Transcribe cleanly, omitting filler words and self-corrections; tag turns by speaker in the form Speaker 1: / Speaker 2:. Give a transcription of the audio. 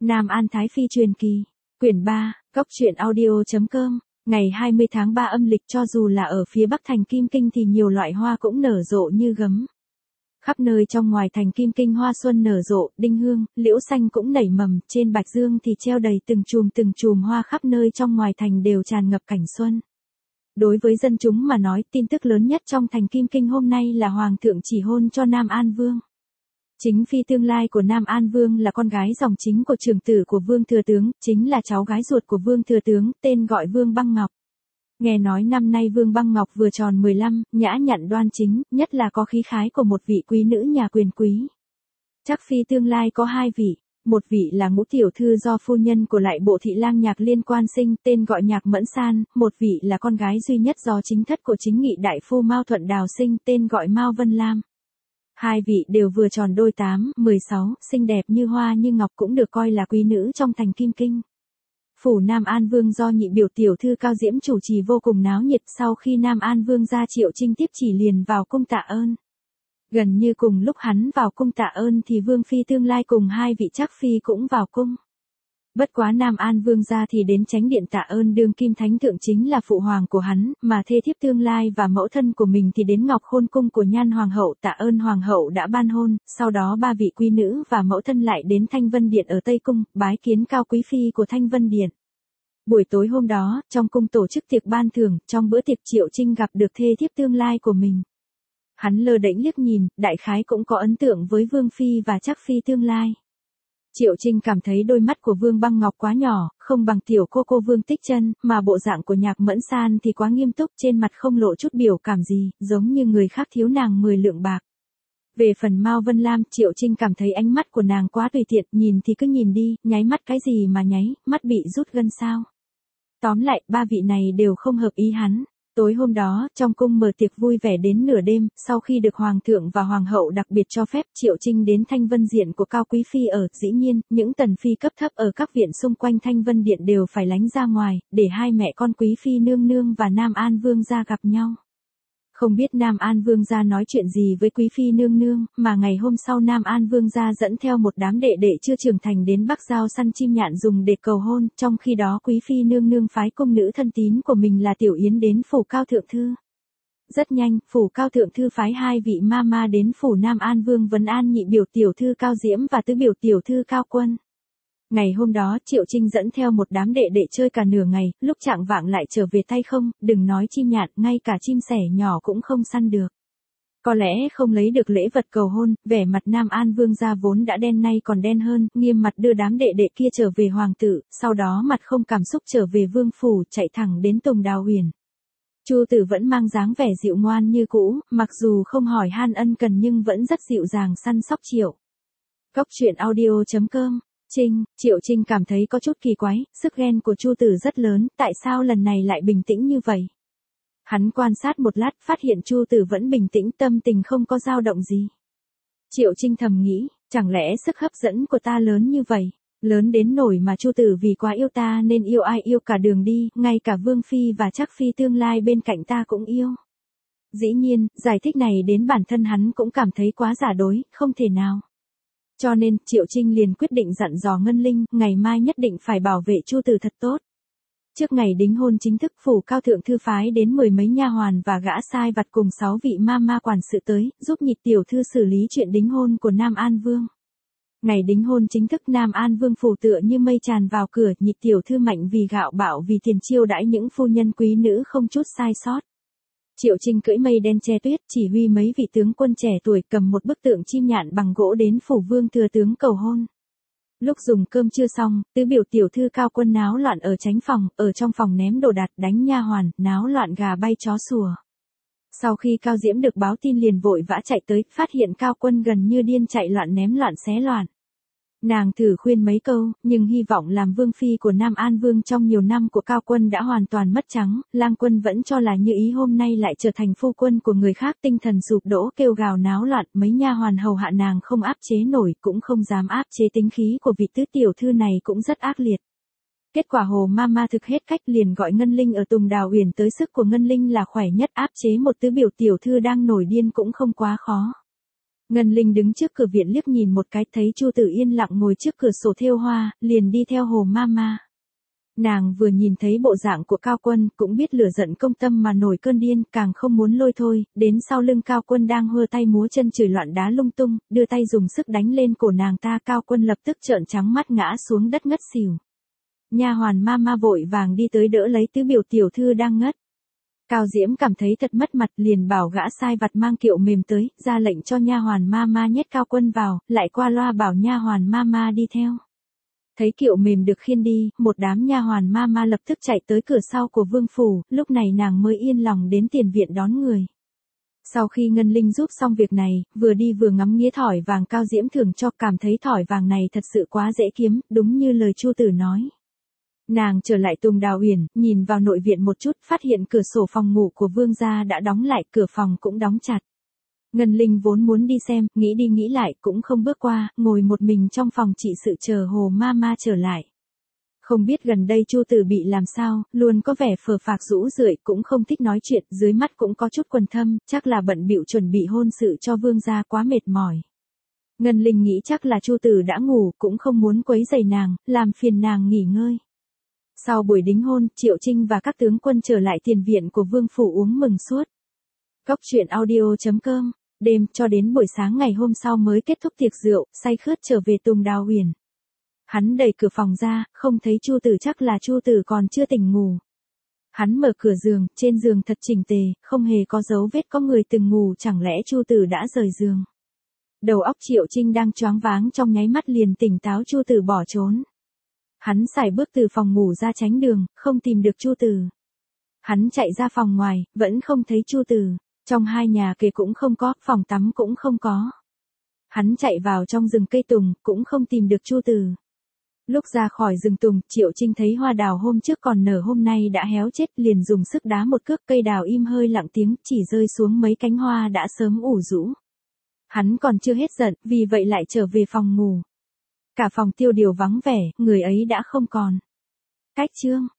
Speaker 1: Nam An Thái Phi truyền kỳ, quyển 3, Cốc truyện audio.com, ngày 20 tháng 3 âm lịch. Cho dù là ở phía bắc thành Kim Kinh thì nhiều loại hoa cũng nở rộ như gấm. Khắp nơi trong ngoài thành Kim Kinh hoa xuân nở rộ, đinh hương, liễu xanh cũng nảy mầm, trên bạch dương thì treo đầy từng chùm hoa, khắp nơi trong ngoài thành đều tràn ngập cảnh xuân. Đối với dân chúng mà nói, tin tức lớn nhất trong thành Kim Kinh hôm nay là Hoàng thượng chỉ hôn cho Nam An Vương. Chính phi tương lai của Nam An Vương là con gái dòng chính của trưởng tử của Vương Thừa Tướng, chính là cháu gái ruột của Vương Thừa Tướng, tên gọi Vương Băng Ngọc. Nghe nói năm nay Vương Băng Ngọc vừa tròn 15, nhã nhặn đoan chính, nhất là có khí khái của một vị quý nữ nhà quyền quý. Chắc phi tương lai có hai vị, một vị là Ngũ tiểu thư do phu nhân của lại bộ thị lang Nhạc Liên quan sinh, tên gọi Nhạc Mẫn San, một vị là con gái duy nhất do chính thất của chính nghị đại phu Mao Thuận Đào sinh, tên gọi Mao Vân Lam. Hai vị đều vừa tròn đôi 8, 16, xinh đẹp như hoa như ngọc, cũng được coi là quý nữ trong thành Kim Kinh. Phủ Nam An Vương do nhị biểu tiểu thư Cao Diễm chủ trì vô cùng náo nhiệt. Sau khi Nam An Vương ra, Triệu Trinh tiếp chỉ liền vào cung tạ ơn. Gần như cùng lúc hắn vào cung tạ ơn thì Vương phi tương lai cùng hai vị chắc phi cũng vào cung. Bất quá Nam An Vương ra thì đến chánh điện tạ ơn đương kim thánh thượng, chính là phụ hoàng của hắn, mà thê thiếp tương lai và mẫu thân của mình thì đến Ngọc Khôn cung của Nhan hoàng hậu tạ ơn hoàng hậu đã ban hôn. Sau đó ba vị quý nữ và mẫu thân lại đến Thanh Vân điện ở Tây cung, bái kiến cao quý phi của Thanh Vân điện. Buổi tối hôm đó, trong cung tổ chức tiệc ban thưởng, trong bữa tiệc Triệu Trinh gặp được thê thiếp tương lai của mình. Hắn lơ đễnh liếc nhìn, đại khái cũng có ấn tượng với Vương phi và chắc phi tương lai. Triệu Trinh cảm thấy đôi mắt của Vương Băng Ngọc quá nhỏ, không bằng tiểu cô Vương Tích Chân, mà bộ dạng của Nhạc Mẫn San thì quá nghiêm túc, trên mặt không lộ chút biểu cảm gì, giống như người khác thiếu nàng 10 lượng bạc. Về phần Mao Vân Lam, Triệu Trinh cảm thấy ánh mắt của nàng quá tùy tiện, nhìn thì cứ nhìn đi, nháy mắt cái gì mà nháy, mắt bị rút gân sao. Tóm lại, ba vị này đều không hợp ý hắn. Tối hôm đó, trong cung mở tiệc vui vẻ đến nửa đêm, sau khi được Hoàng thượng và Hoàng hậu đặc biệt cho phép, Triệu Trinh đến Thanh Vân Diện của Cao Quý Phi ở. Dĩ nhiên, những tần phi cấp thấp ở các viện xung quanh Thanh Vân Điện đều phải lánh ra ngoài, để hai mẹ con Quý Phi nương nương và Nam An Vương gia gặp nhau. Không biết Nam An Vương gia nói chuyện gì với Quý Phi nương nương, mà ngày hôm sau Nam An Vương gia dẫn theo một đám đệ đệ chưa trưởng thành đến Bắc Giao săn chim nhạn dùng để cầu hôn, trong khi đó Quý Phi nương nương phái cung nữ thân tín của mình là Tiểu Yến đến phủ Cao Thượng Thư. Rất nhanh, phủ Cao Thượng Thư phái hai vị ma đến phủ Nam An Vương vấn an nhị biểu tiểu thư Cao Diễm và tứ biểu tiểu thư Cao Quân. Ngày hôm đó, Triệu Trinh dẫn theo một đám đệ đệ chơi cả nửa ngày, lúc chạng vạng lại trở về tay không, đừng nói chim nhạn, ngay cả chim sẻ nhỏ cũng không săn được. Có lẽ không lấy được lễ vật cầu hôn, vẻ mặt Nam An Vương gia vốn đã đen nay còn đen hơn, nghiêm mặt đưa đám đệ đệ kia trở về hoàng tử, sau đó mặt không cảm xúc trở về vương phủ, chạy thẳng đến Tùng Đào Huyền. Chu Tử vẫn mang dáng vẻ dịu ngoan như cũ, mặc dù không hỏi han ân cần nhưng vẫn rất dịu dàng săn sóc Triệu. Cốc truyện audio.com. Triệu Trinh cảm thấy có chút kỳ quái, sức ghen của Chu Tử rất lớn, tại sao lần này lại bình tĩnh như vậy? Hắn quan sát một lát, phát hiện Chu Tử vẫn bình tĩnh, tâm tình không có dao động gì. Triệu Trinh thầm nghĩ, chẳng lẽ sức hấp dẫn của ta lớn như vậy, lớn đến nỗi mà Chu Tử vì quá yêu ta nên yêu ai yêu cả đường đi, ngay cả Vương phi và chắc phi tương lai bên cạnh ta cũng yêu. Dĩ nhiên, giải thích này đến bản thân hắn cũng cảm thấy quá giả dối, không thể nào. Cho nên, Triệu Trinh liền quyết định dặn dò Ngân Linh, ngày mai nhất định phải bảo vệ Chu Tử thật tốt. Trước ngày đính hôn chính thức, phủ Cao Thượng Thư phái đến 10 mấy nha hoàn và gã sai vặt cùng 6 vị ma quản sự tới, giúp nhị tiểu thư xử lý chuyện đính hôn của Nam An Vương. Ngày đính hôn chính thức, Nam An Vương phủ tựa như mây tràn vào cửa, nhị tiểu thư mạnh vì gạo bạo vì tiền chiêu đãi những phu nhân quý nữ không chút sai sót. Triệu Trinh cưỡi mây đen che tuyết, chỉ huy mấy vị tướng quân trẻ tuổi cầm một bức tượng chim nhạn bằng gỗ đến phủ Vương Thừa Tướng cầu hôn. Lúc dùng cơm chưa xong, tứ biểu tiểu thư Cao Quân náo loạn ở chánh phòng, ở trong phòng ném đồ đạc, đánh nha hoàn, náo loạn gà bay chó sủa. Sau khi Cao Diễm được báo tin liền vội vã chạy tới, phát hiện Cao Quân gần như điên chạy loạn ném loạn xé loạn. Nàng thử khuyên mấy câu, nhưng hy vọng làm vương phi của Nam An Vương trong nhiều năm của Cao Quân đã hoàn toàn mất trắng, Lang Quân vẫn cho là như ý, hôm nay lại trở thành phu quân của người khác, tinh thần sụp đổ kêu gào náo loạn, mấy nha hoàn hầu hạ nàng không áp chế nổi, cũng không dám áp chế tính khí của vị tứ tiểu thư này cũng rất ác liệt. Kết quả Hồ Mama thực hết cách liền gọi Ngân Linh ở Tùng Đào Huyền tới, sức của Ngân Linh là khỏe nhất, áp chế một tứ biểu tiểu thư đang nổi điên cũng không quá khó. Ngân Linh đứng trước cửa viện liếc nhìn một cái, thấy Chu Tử yên lặng ngồi trước cửa sổ thêu hoa, liền đi theo Hồ Mama. Nàng vừa nhìn thấy bộ dạng của Cao Quân, cũng biết lửa giận công tâm mà nổi cơn điên, càng không muốn lôi thôi, đến sau lưng Cao Quân đang hơ tay múa chân chửi loạn đá lung tung, đưa tay dùng sức đánh lên cổ nàng ta, Cao Quân lập tức trợn trắng mắt ngã xuống đất ngất xỉu. Nha hoàn Mama vội vàng đi tới đỡ lấy tứ biểu tiểu thư đang ngất. Cao Diễm cảm thấy thật mất mặt, liền bảo gã sai vặt mang kiệu mềm tới, ra lệnh cho nha hoàn Mama nhét Cao Quân vào, lại qua loa bảo nha hoàn Mama đi theo. Thấy kiệu mềm được khiêng đi, một đám nha hoàn Mama lập tức chạy tới cửa sau của vương phủ, lúc này nàng mới yên lòng đến tiền viện đón người. Sau khi Ngân Linh giúp xong việc này, vừa đi vừa ngắm nghía thỏi vàng Cao Diễm thưởng cho, cảm thấy thỏi vàng này thật sự quá dễ kiếm, đúng như lời Chu Tử nói. Nàng trở lại Tùng Đào Uyển, nhìn vào nội viện một chút, phát hiện cửa sổ phòng ngủ của vương gia đã đóng lại, cửa phòng cũng đóng chặt. Ngân Linh vốn muốn đi xem, nghĩ đi nghĩ lại cũng không bước qua, ngồi một mình trong phòng trị sự chờ Hồ Mama trở lại. Không biết gần đây Chu Tử bị làm sao, luôn có vẻ phờ phạc rũ rượi, cũng không thích nói chuyện, dưới mắt cũng có chút quần thâm, chắc là bận bịu chuẩn bị hôn sự cho vương gia quá mệt mỏi. Ngân Linh nghĩ chắc là Chu Tử đã ngủ, cũng không muốn quấy rầy nàng, làm phiền nàng nghỉ ngơi. Sau buổi đính hôn, Triệu Trinh và các tướng quân trở lại tiền viện của vương phủ uống mừng suốt. Cốc truyện audio.com, đêm cho đến buổi sáng ngày hôm sau mới kết thúc tiệc rượu, say khướt trở về Tùng Đào Uyển. Hắn đẩy cửa phòng ra, không thấy Chu Tử, chắc là Chu Tử còn chưa tỉnh ngủ. Hắn mở cửa giường, trên giường thật chỉnh tề, không hề có dấu vết có người từng ngủ, chẳng lẽ Chu Tử đã rời giường. Đầu óc Triệu Trinh đang choáng váng, trong nháy mắt liền tỉnh táo, Chu Tử bỏ trốn. Hắn sải bước từ phòng ngủ ra tránh đường, không tìm được Chu Tử. Hắn chạy ra phòng ngoài, vẫn không thấy Chu Tử. Trong hai nhà kề cũng không có, phòng tắm cũng không có. Hắn chạy vào trong rừng cây tùng, cũng không tìm được Chu Tử. Lúc ra khỏi rừng tùng, Triệu Trinh thấy hoa đào hôm trước còn nở hôm nay đã héo chết, liền dùng sức đá một cước, cây đào im hơi lặng tiếng, chỉ rơi xuống mấy cánh hoa đã sớm ủ rũ. Hắn còn chưa hết giận, vì vậy lại trở về phòng ngủ. Cả phòng tiêu điều vắng vẻ, người ấy đã không còn. Cách chương